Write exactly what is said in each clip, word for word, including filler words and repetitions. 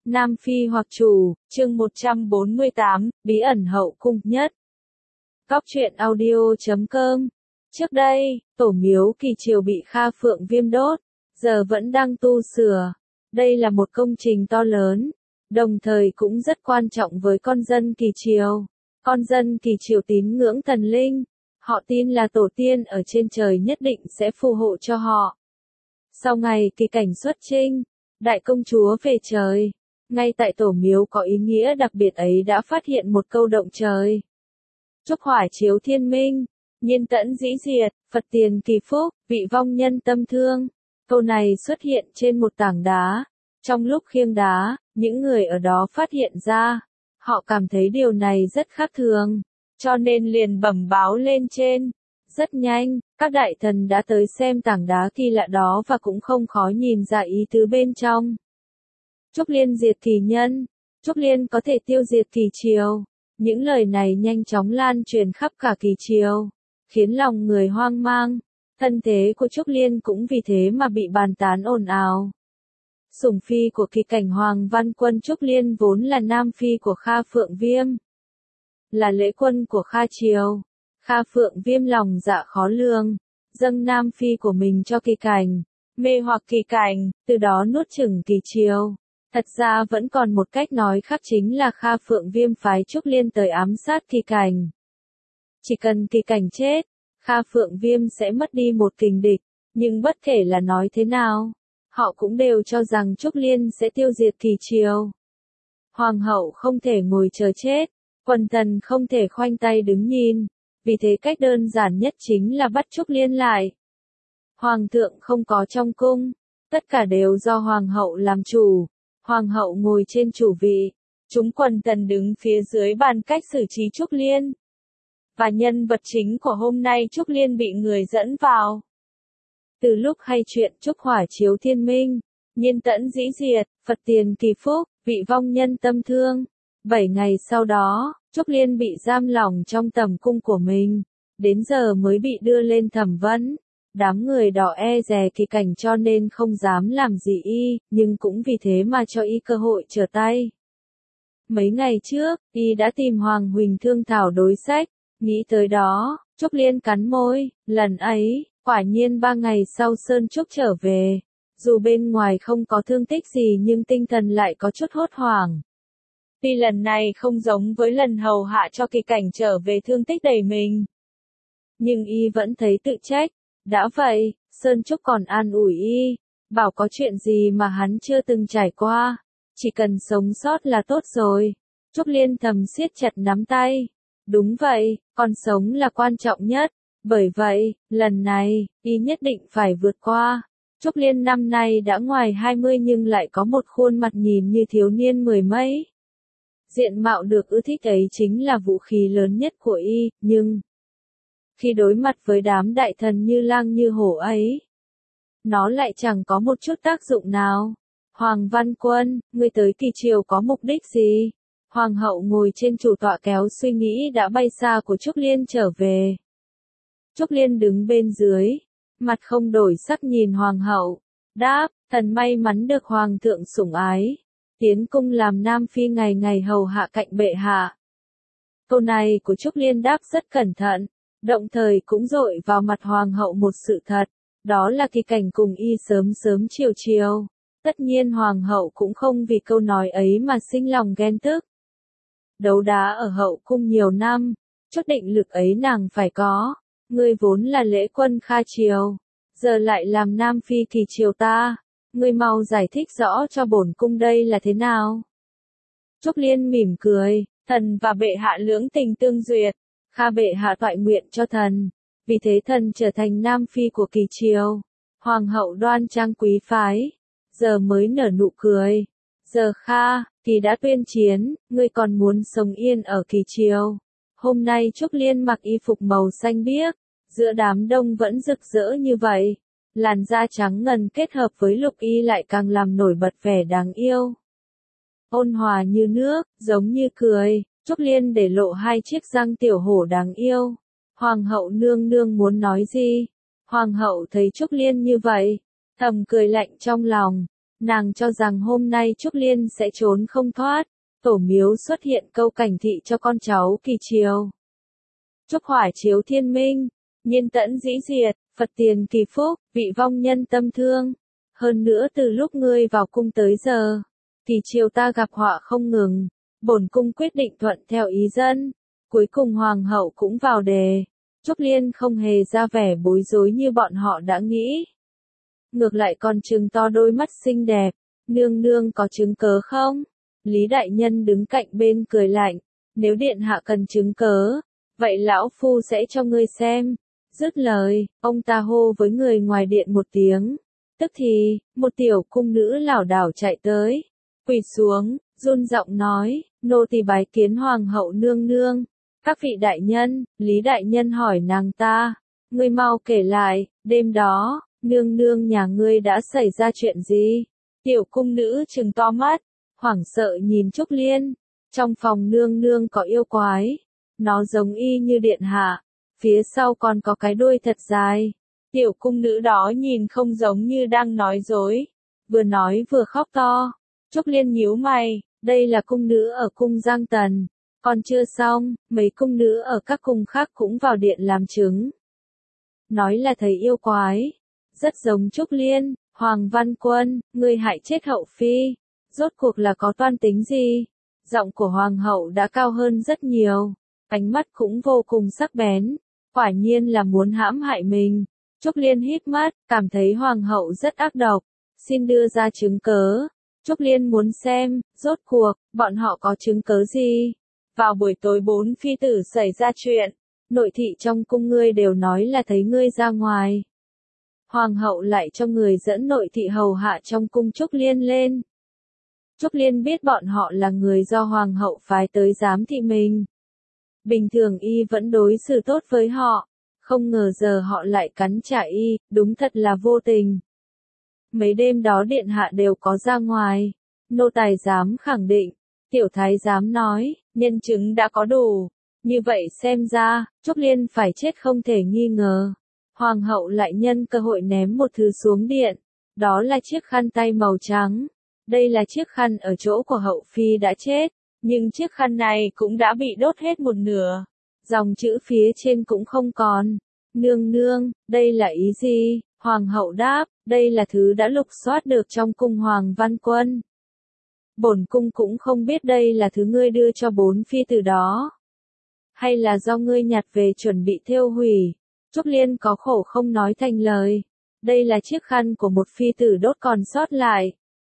Nam Phi hoặc chủ, chương một trăm bốn mươi tám, bí ẩn hậu cung nhất. Góc truyện audio chấm com. Trước đây, tổ miếu Kỳ Triều bị Kha Phượng Viêm đốt, giờ vẫn đang tu sửa. Đây là một công trình to lớn, đồng thời cũng rất quan trọng với con dân Kỳ Triều. Con dân Kỳ Triều tín ngưỡng thần linh, họ tin là tổ tiên ở trên trời nhất định sẽ phù hộ cho họ. Sau ngày kỳ cảnh xuất chinh, đại công chúa về trời, ngay tại tổ miếu có ý nghĩa đặc biệt ấy đã phát hiện một câu động trời. Trúc hỏa chiếu thiên minh, nhiên tẫn dĩ diệt, Phật tiền kỳ phúc, vị vong nhân tâm thương. Câu này xuất hiện trên một tảng đá. Trong lúc khiêng đá, những người ở đó phát hiện ra, họ cảm thấy điều này rất khác thường, cho nên liền bẩm báo lên trên. Rất nhanh, các đại thần đã tới xem tảng đá kỳ lạ đó và cũng không khó nhìn ra ý tứ bên trong. Trúc Liên diệt kỳ nhân, Trúc Liên có thể tiêu diệt Kỳ Triều. Những lời này nhanh chóng lan truyền khắp cả Kỳ Triều, khiến lòng người hoang mang. Thân thế của Trúc Liên cũng vì thế mà bị bàn tán ồn ào. Sủng phi của kỳ cảnh Hoàng Văn Quân Trúc Liên vốn là nam phi của Kha Phượng Viêm, là lễ quân của Kha Triều. Kha Phượng Viêm lòng dạ khó lường, dâng nam phi của mình cho kỳ cảnh, mê hoặc kỳ cảnh, từ đó nuốt chửng Kỳ Triều. Thật ra vẫn còn một cách nói khác, chính là Kha Phượng Viêm phái Trúc Liên tới ám sát kỳ cảnh. Chỉ cần kỳ cảnh chết, Kha Phượng Viêm sẽ mất đi một kình địch, nhưng bất kể là nói thế nào, họ cũng đều cho rằng Trúc Liên sẽ tiêu diệt Kỳ Triều. Hoàng hậu không thể ngồi chờ chết, quần thần không thể khoanh tay đứng nhìn, vì thế cách đơn giản nhất chính là bắt Trúc Liên lại. Hoàng thượng không có trong cung, tất cả đều do Hoàng hậu làm chủ. Hoàng hậu ngồi trên chủ vị, chúng quần thần đứng phía dưới bàn cách xử trí Trúc Liên. Và nhân vật chính của hôm nay Trúc Liên bị người dẫn vào. Từ lúc hay chuyện Trúc hỏa chiếu thiên minh, nhiên tẫn dĩ diệt, Phật tiền kỳ phúc, vị vong nhân tâm thương. Bảy ngày sau đó, Trúc Liên bị giam lỏng trong tầm cung của mình, đến giờ mới bị đưa lên thẩm vấn. Đám người đó e dè kỳ cảnh cho nên không dám làm gì y, nhưng cũng vì thế mà cho y cơ hội trở tay. Mấy ngày trước, y đã tìm Hoàng Huỳnh thương thảo đối sách, nghĩ tới đó, Trúc Liên cắn môi, lần ấy, quả nhiên ba ngày sau Sơn Trúc trở về. Dù bên ngoài không có thương tích gì nhưng tinh thần lại có chút hốt hoảng. Tuy lần này không giống với lần hầu hạ cho kỳ cảnh trở về thương tích đầy mình, nhưng y vẫn thấy tự trách. Đã vậy, Sơn Trúc còn an ủi y, bảo có chuyện gì mà hắn chưa từng trải qua, chỉ cần sống sót là tốt rồi. Trúc Liên thầm siết chặt nắm tay. Đúng vậy, còn sống là quan trọng nhất, bởi vậy, lần này, y nhất định phải vượt qua. Trúc Liên năm nay đã ngoài hai mươi nhưng lại có một khuôn mặt nhìn như thiếu niên mười mấy. Diện mạo được ưa thích ấy chính là vũ khí lớn nhất của y, nhưng khi đối mặt với đám đại thần như lang như hổ ấy, nó lại chẳng có một chút tác dụng nào. Hoàng Văn Quân, ngươi tới Kỳ Triều có mục đích gì? Hoàng hậu ngồi trên chủ tọa kéo suy nghĩ đã bay xa của Trúc Liên trở về. Trúc Liên đứng bên dưới, mặt không đổi sắc nhìn Hoàng hậu, đáp, thần may mắn được Hoàng thượng sủng ái, tiến cung làm nam phi ngày ngày hầu hạ cạnh bệ hạ. Câu này của Trúc Liên đáp rất cẩn thận, đồng thời cũng dội vào mặt Hoàng hậu một sự thật, đó là kỳ cảnh cùng y sớm sớm chiều chiều. Tất nhiên Hoàng hậu cũng không vì câu nói ấy mà sinh lòng ghen tức. Đấu đá ở hậu cung nhiều năm, chút định lực ấy nàng phải có. Ngươi vốn là lễ quân Kha Triều, giờ lại làm nam phi Kỳ Triều ta, ngươi mau giải thích rõ cho bổn cung đây là thế nào. Trúc Liên mỉm cười, thần và bệ hạ lưỡng tình tương duyệt, Kha bệ hạ toại nguyện cho thần, vì thế thần trở thành nam phi của Kỳ Triều. Hoàng hậu đoan trang quý phái, giờ mới nở nụ cười. Giờ Kha, Kỳ đã tuyên chiến, ngươi còn muốn sống yên ở Kỳ Triều. Hôm nay Trúc Liên mặc y phục màu xanh biếc, giữa đám đông vẫn rực rỡ như vậy. Làn da trắng ngần kết hợp với lục y lại càng làm nổi bật vẻ đáng yêu. Ôn hòa như nước, giống như cười, Trúc Liên để lộ hai chiếc răng tiểu hổ đáng yêu. Hoàng hậu nương nương muốn nói gì? Hoàng hậu thấy Trúc Liên như vậy, thầm cười lạnh trong lòng. Nàng cho rằng hôm nay Trúc Liên sẽ trốn không thoát, tổ miếu xuất hiện câu cảnh thị cho con cháu kỳ triều. Trúc hỏa chiếu thiên minh, nhiên tẫn dĩ diệt, Phật tiền kỳ phúc, vị vong nhân tâm thương. Hơn nữa từ lúc ngươi vào cung tới giờ, kỳ triều ta gặp họa không ngừng, bổn cung quyết định thuận theo ý dân. Cuối cùng hoàng hậu cũng vào đề. Trúc Liên không hề ra vẻ bối rối như bọn họ đã nghĩ. Ngược lại còn trừng to đôi mắt xinh đẹp, nương nương có chứng cớ không? Lý đại nhân đứng cạnh bên cười lạnh, nếu điện hạ cần chứng cớ, vậy lão phu sẽ cho ngươi xem. Dứt lời, ông ta hô với người ngoài điện một tiếng. Tức thì, một tiểu cung nữ lảo đảo chạy tới, quỳ xuống, run giọng nói, nô tỳ bái kiến hoàng hậu nương nương. Các vị đại nhân, Lý đại nhân hỏi nàng ta, ngươi mau kể lại, đêm đó, nương nương nhà ngươi đã xảy ra chuyện gì? Tiểu cung nữ trừng to mắt, hoảng sợ nhìn Trúc Liên, trong phòng nương nương có yêu quái, nó giống y như điện hạ, phía sau còn có cái đuôi thật dài. Tiểu cung nữ đó nhìn không giống như đang nói dối, vừa nói vừa khóc to. Trúc Liên nhíu mày, đây là cung nữ ở cung Giang Tần, còn chưa xong, mấy cung nữ ở các cung khác cũng vào điện làm chứng. Nói là thấy yêu quái, rất giống Trúc Liên. Hoàng Văn Quân, ngươi hại chết hậu phi, rốt cuộc là có toan tính gì? Giọng của hoàng hậu đã cao hơn rất nhiều, ánh mắt cũng vô cùng sắc bén, quả nhiên là muốn hãm hại mình. Trúc Liên híp mắt, cảm thấy hoàng hậu rất ác độc, xin đưa ra chứng cớ. Trúc Liên muốn xem, rốt cuộc, bọn họ có chứng cớ gì? Vào buổi tối bốn phi tử xảy ra chuyện, nội thị trong cung ngươi đều nói là thấy ngươi ra ngoài. Hoàng hậu lại cho người dẫn nội thị hầu hạ trong cung Trúc Liên lên. Trúc Liên biết bọn họ là người do hoàng hậu phái tới giám thị mình. Bình thường y vẫn đối xử tốt với họ, không ngờ giờ họ lại cắn trả y, đúng thật là vô tình. Mấy đêm đó điện hạ đều có ra ngoài, nô tài giám khẳng định, tiểu thái giám nói, nhân chứng đã có đủ, như vậy xem ra, Trúc Liên phải chết không thể nghi ngờ. Hoàng hậu lại nhân cơ hội ném một thứ xuống điện, đó là chiếc khăn tay màu trắng. Đây là chiếc khăn ở chỗ của hậu phi đã chết, nhưng chiếc khăn này cũng đã bị đốt hết một nửa. Dòng chữ phía trên cũng không còn. Nương nương, đây là ý gì? Hoàng hậu đáp, đây là thứ đã lục soát được trong cung Hoàng Văn Quân. Bổn cung cũng không biết đây là thứ ngươi đưa cho bốn phi tử đó, hay là do ngươi nhặt về chuẩn bị thiêu hủy. Trúc Liên có khổ không nói thành lời. Đây là chiếc khăn của một phi tử đốt còn sót lại.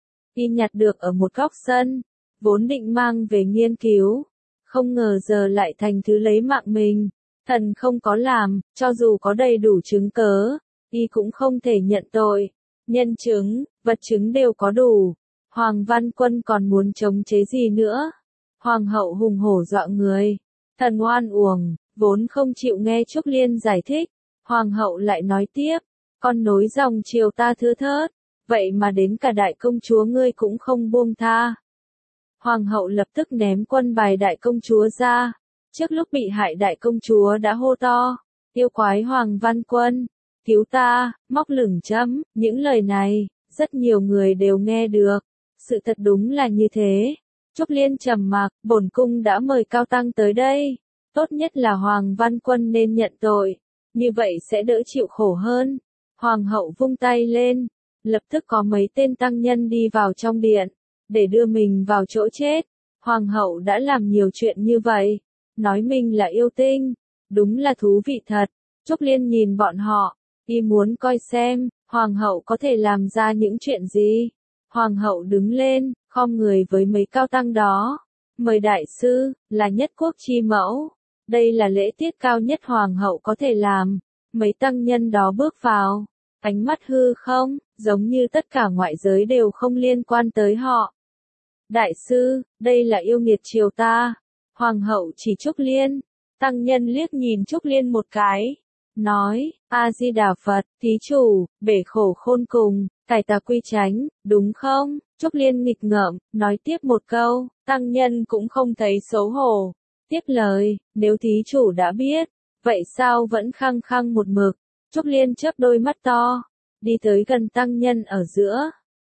Y nhặt được ở một góc sân, vốn định mang về nghiên cứu, không ngờ giờ lại thành thứ lấy mạng mình. Thần không có làm, cho dù có đầy đủ chứng cớ, y cũng không thể nhận tội. Nhân chứng, vật chứng đều có đủ. Hoàng Văn Quân còn muốn chống chế gì nữa? Hoàng hậu hùng hổ dọa người. Thần oan uổng, vốn không chịu nghe Trúc Liên giải thích. Hoàng hậu lại nói tiếp, con nối dòng triều ta thưa thớt, vậy mà đến cả đại công chúa ngươi cũng không buông tha. Hoàng hậu lập tức ném quân bài đại công chúa ra. Trước lúc bị hại đại công chúa đã hô to, yêu quái Hoàng Văn Quân, cứu ta, móc lửng châm. Những lời này, rất nhiều người đều nghe được. Sự thật đúng là như thế. Trúc Liên trầm mặc, bổn cung đã mời cao tăng tới đây. Tốt nhất là Hoàng Văn Quân nên nhận tội, như vậy sẽ đỡ chịu khổ hơn. Hoàng hậu vung tay lên, lập tức có mấy tên tăng nhân đi vào trong điện, để đưa mình vào chỗ chết. Hoàng hậu đã làm nhiều chuyện như vậy, nói mình là yêu tinh, đúng là thú vị thật. Trúc Liên nhìn bọn họ, y muốn coi xem, hoàng hậu có thể làm ra những chuyện gì. Hoàng hậu đứng lên, khom người với mấy cao tăng đó. Mời đại sư, là nhất quốc chi mẫu. Đây là lễ tiết cao nhất hoàng hậu có thể làm. Mấy tăng nhân đó bước vào, ánh mắt hư không, giống như tất cả ngoại giới đều không liên quan tới họ. Đại sư, đây là yêu nghiệt triều ta. Hoàng hậu chỉ Trúc Liên. Tăng nhân liếc nhìn Trúc Liên một cái, nói, A-di-đà Phật, thí chủ, bể khổ khôn cùng, cải tà quy chánh, đúng không? Trúc Liên nghịch ngợm, nói tiếp một câu, tăng nhân cũng không thấy xấu hổ. Tiếp lời, nếu thí chủ đã biết, vậy sao vẫn khăng khăng một mực? Trúc Liên chớp đôi mắt to, đi tới gần tăng nhân ở giữa.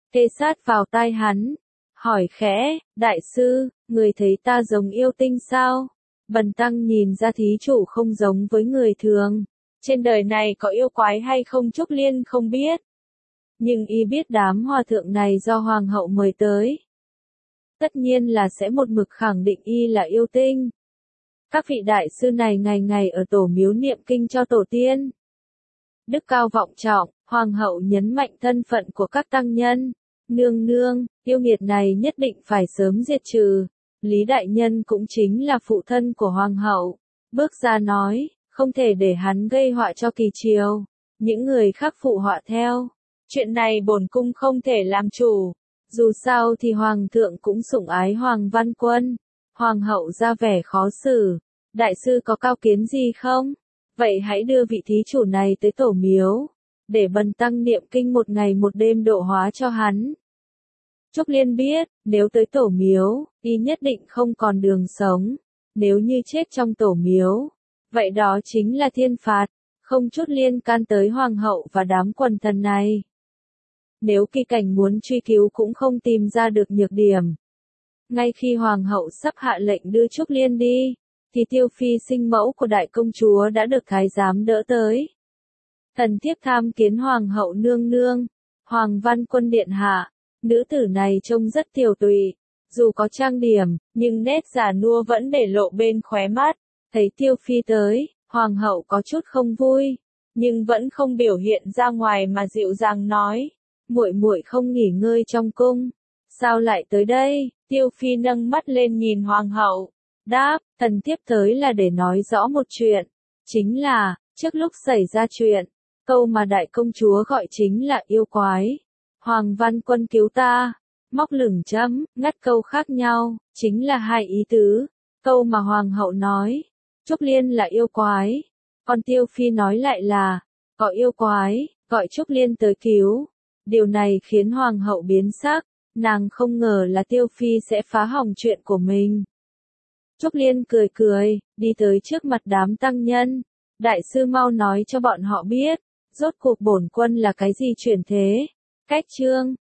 kê sát vào tai hắn, hỏi khẽ, đại sư, người thấy ta giống yêu tinh sao? Bần tăng nhìn ra thí chủ không giống với người thường. Trên đời này có yêu quái hay không Trúc Liên không biết. Nhưng y biết đám hòa thượng này do hoàng hậu mời tới. Tất nhiên là sẽ một mực khẳng định y là yêu tinh. Các vị đại sư này ngày ngày ở tổ miếu niệm kinh cho tổ tiên. Đức cao vọng trọng, hoàng hậu nhấn mạnh thân phận của các tăng nhân. Nương nương, yêu nghiệt này nhất định phải sớm diệt trừ. Lý đại nhân cũng chính là phụ thân của hoàng hậu. Bước ra nói, không thể để hắn gây họa cho kỳ triều. Những người khác phụ họa theo. Chuyện này bổn cung không thể làm chủ. Dù sao thì hoàng thượng cũng sủng ái Hoàng Văn Quân. Hoàng hậu ra vẻ khó xử. Đại sư có cao kiến gì không? Vậy hãy đưa vị thí chủ này tới tổ miếu. Để bần tăng niệm kinh một ngày một đêm độ hóa cho hắn. Trúc Liên biết, nếu tới tổ miếu, y nhất định không còn đường sống. Nếu như chết trong tổ miếu, vậy đó chính là thiên phạt, không chút liên can tới hoàng hậu và đám quần thần này. Nếu kỳ cảnh muốn truy cứu cũng không tìm ra được nhược điểm. Ngay khi hoàng hậu sắp hạ lệnh đưa Trúc Liên đi, thì Tiêu Phi sinh mẫu của đại công chúa đã được thái giám đỡ tới. Thần thiếp tham kiến hoàng hậu nương nương, Hoàng Văn Quân điện hạ. Nữ tử này trông rất tiều tụy, dù có trang điểm, nhưng nét già nua vẫn để lộ bên khóe mắt. Thấy Tiêu Phi tới, hoàng hậu có chút không vui, nhưng vẫn không biểu hiện ra ngoài mà dịu dàng nói, muội muội không nghỉ ngơi trong cung, sao lại tới đây? Tiêu Phi nâng mắt lên nhìn hoàng hậu, đáp, thần thiếp tới là để nói rõ một chuyện, chính là, trước lúc xảy ra chuyện, câu mà đại công chúa gọi chính là yêu quái. Hoàng Văn Quân cứu ta, móc lửng chấm, ngắt câu khác nhau, chính là hai ý tứ. Câu mà hoàng hậu nói, Trúc Liên là yêu quái, còn Tiêu Phi nói lại là, có yêu quái, gọi Trúc Liên tới cứu. Điều này khiến hoàng hậu biến sắc, nàng không ngờ là Tiêu Phi sẽ phá hỏng chuyện của mình. Trúc Liên cười cười, đi tới trước mặt đám tăng nhân, đại sư mau nói cho bọn họ biết, rốt cuộc bổn quân là cái gì chuyển thế. Cách chương